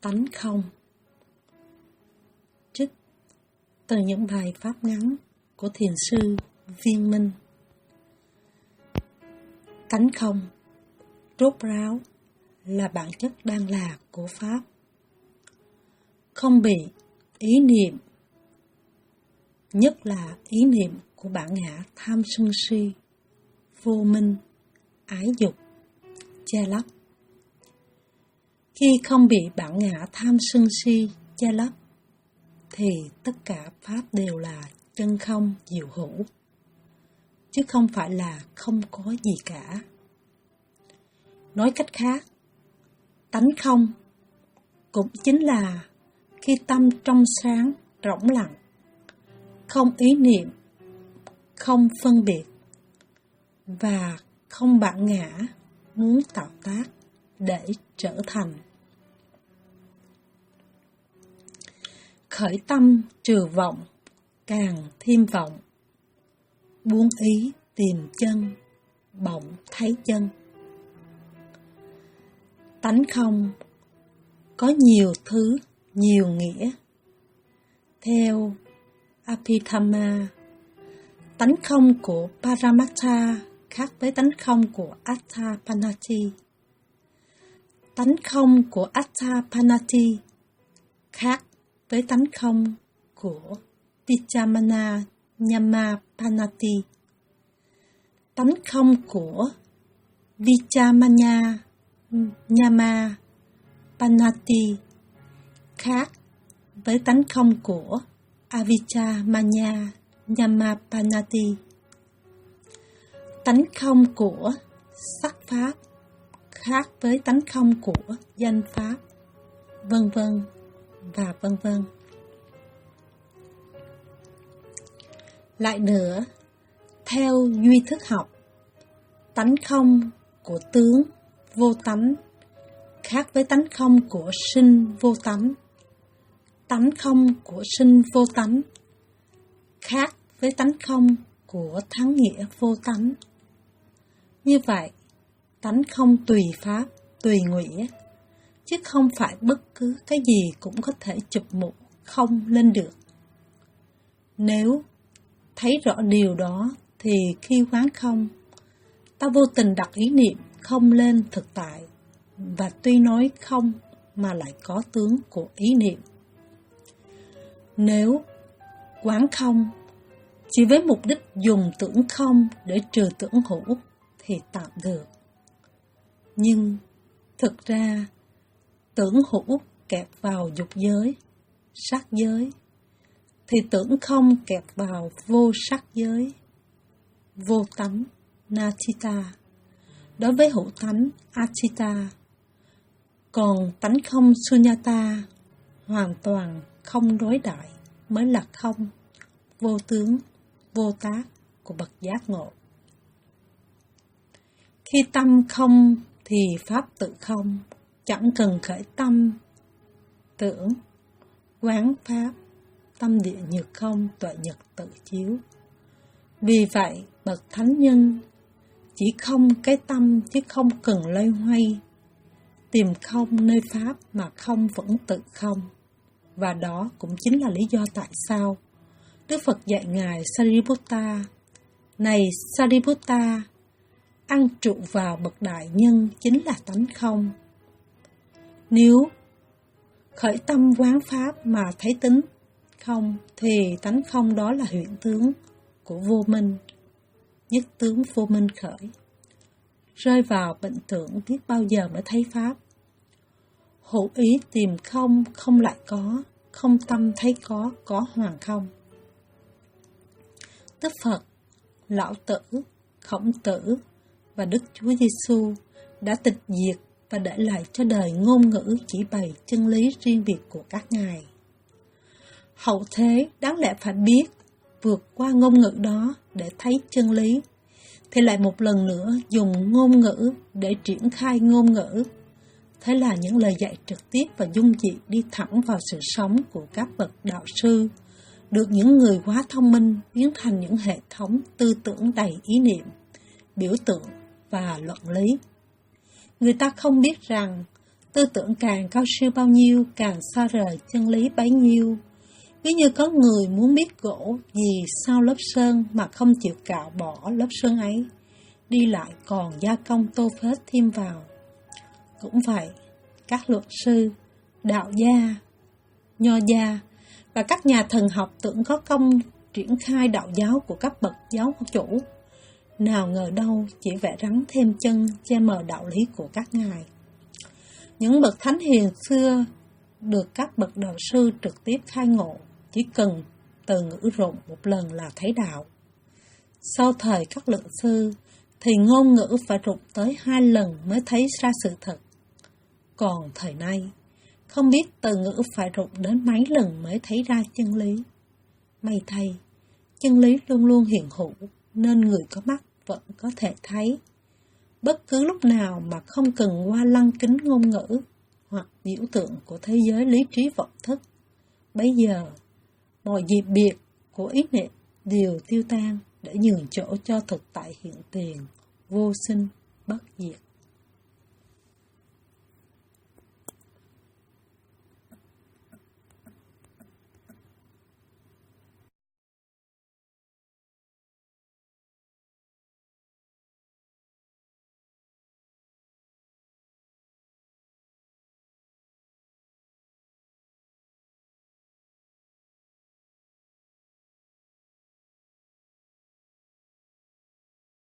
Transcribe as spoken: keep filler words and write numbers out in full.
Tánh không. Trích từ những bài pháp ngắn của thiền sư Viên Minh. Tánh không, rốt ráo, là bản chất đang là của Pháp. Không bị ý niệm, nhất là ý niệm của bản ngã tham sân si, vô minh, ái dục, che lấp. Khi không bị bản ngã tham sân si che lấp, thì tất cả Pháp đều là chân không diệu hữu, chứ không phải là không có gì cả. Nói cách khác, tánh không cũng chính là khi tâm trong sáng, rỗng lặng, không ý niệm, không phân biệt, và không bản ngã muốn tạo tác để trở thành. Khởi tâm trừ vọng, càng thêm vọng, buông ý tìm chân, bỗng thấy chân. Tánh không có nhiều thứ, nhiều nghĩa. Theo Abhidhamma, tánh không của Paramattha khác với tánh không của Attapannati. Tánh không của Attapannati khác với tánh không của Vichamana Nyamapannati. Tánh không của Vichamana Nyamapannati khác với tánh không của Avichamanya Nyamapannati. Tánh không của sắc pháp khác với tánh không của danh pháp, vân vân và vân vân. Lại nữa, theo duy thức học, tánh không của tướng vô tánh khác với tánh không của sinh vô tánh. Tánh không của sinh vô tánh khác với tánh không của thắng nghĩa vô tánh. Như vậy, tánh không tùy pháp, tùy nghĩa, chứ không phải bất cứ cái gì cũng có thể chụp mũ không lên được. Nếu thấy rõ điều đó, thì khi quán không, ta vô tình đặt ý niệm không lên thực tại, và tuy nói không mà lại có tướng của ý niệm. Nếu quán không chỉ với mục đích dùng tưởng không để trừ tưởng hữu thì tạm được. Nhưng thực ra tưởng hữu kẹp vào dục giới, sắc giới, thì tưởng không kẹp vào vô sắc giới, vô tánh, natita, đối với hữu tánh, achita. Còn tánh không sunyata, hoàn toàn không đối đại, mới là không, vô tướng, vô tác của bậc giác ngộ. Khi tâm không thì pháp tự không, chẳng cần khởi tâm, tưởng, quán pháp, tâm địa nhược không, tuệ nhật tự chiếu. Vì vậy, bậc thánh nhân chỉ không cái tâm chứ không cần loay hoay, tìm không nơi pháp mà không vẫn tự không. Và đó cũng chính là lý do tại sao Đức Phật dạy Ngài Sariputta: Này Sariputta, ăn trụ vào bậc đại nhân chính là tánh không. Nếu khởi tâm quán pháp mà thấy tính không, thì tánh không đó là hiện tướng của vô minh, nhất tướng vô minh khởi. Rơi vào bệnh tưởng biết bao giờ mới thấy pháp. Hữu ý tìm không, không lại có, không tâm thấy có, có hoàn không. Đức Phật, Lão Tử, Khổng Tử và Đức Chúa Giêsu đã tịch diệt và để lại cho đời ngôn ngữ chỉ bày chân lý riêng biệt của các ngài. Hậu thế đáng lẽ phải biết vượt qua ngôn ngữ đó để thấy chân lý, thì lại một lần nữa dùng ngôn ngữ để triển khai ngôn ngữ. Thế là những lời dạy trực tiếp và dung dị đi thẳng vào sự sống của các bậc đạo sư, được những người quá thông minh biến thành những hệ thống tư tưởng đầy ý niệm, biểu tượng và luận lý. Người ta không biết rằng Tư tưởng càng cao siêu bao nhiêu, càng xa rời chân lý bấy nhiêu. Ví như có người muốn biết gỗ gì sau lớp sơn mà không chịu cạo bỏ lớp sơn ấy, đi lại còn gia công tô phết thêm vào. Cũng vậy, các luật sư, đạo gia, nho gia và các nhà thần học tưởng có công triển khai đạo giáo của các bậc giáo chủ, nào ngờ đâu chỉ vẽ rắn thêm chân che mờ đạo lý của các ngài. Những bậc thánh hiền xưa được các bậc đạo sư trực tiếp khai ngộ, chỉ cần từ ngữ rụng một lần là thấy đạo. Sau thời các luận sư thì ngôn ngữ phải rụng tới hai lần mới thấy ra sự thật. Còn thời nay, không biết từ ngữ phải rụng đến mấy lần mới thấy ra chân lý. May thay, chân lý luôn luôn hiện hữu, nên người có mắt vẫn có thể thấy. Bất cứ lúc nào mà không cần qua lăng kính ngôn ngữ hoặc biểu tượng của thế giới lý trí vọng thức, bấy giờ mọi dịp biệt của ý niệm đều tiêu tan để nhường chỗ cho thực tại hiện tiền, vô sinh, bất diệt.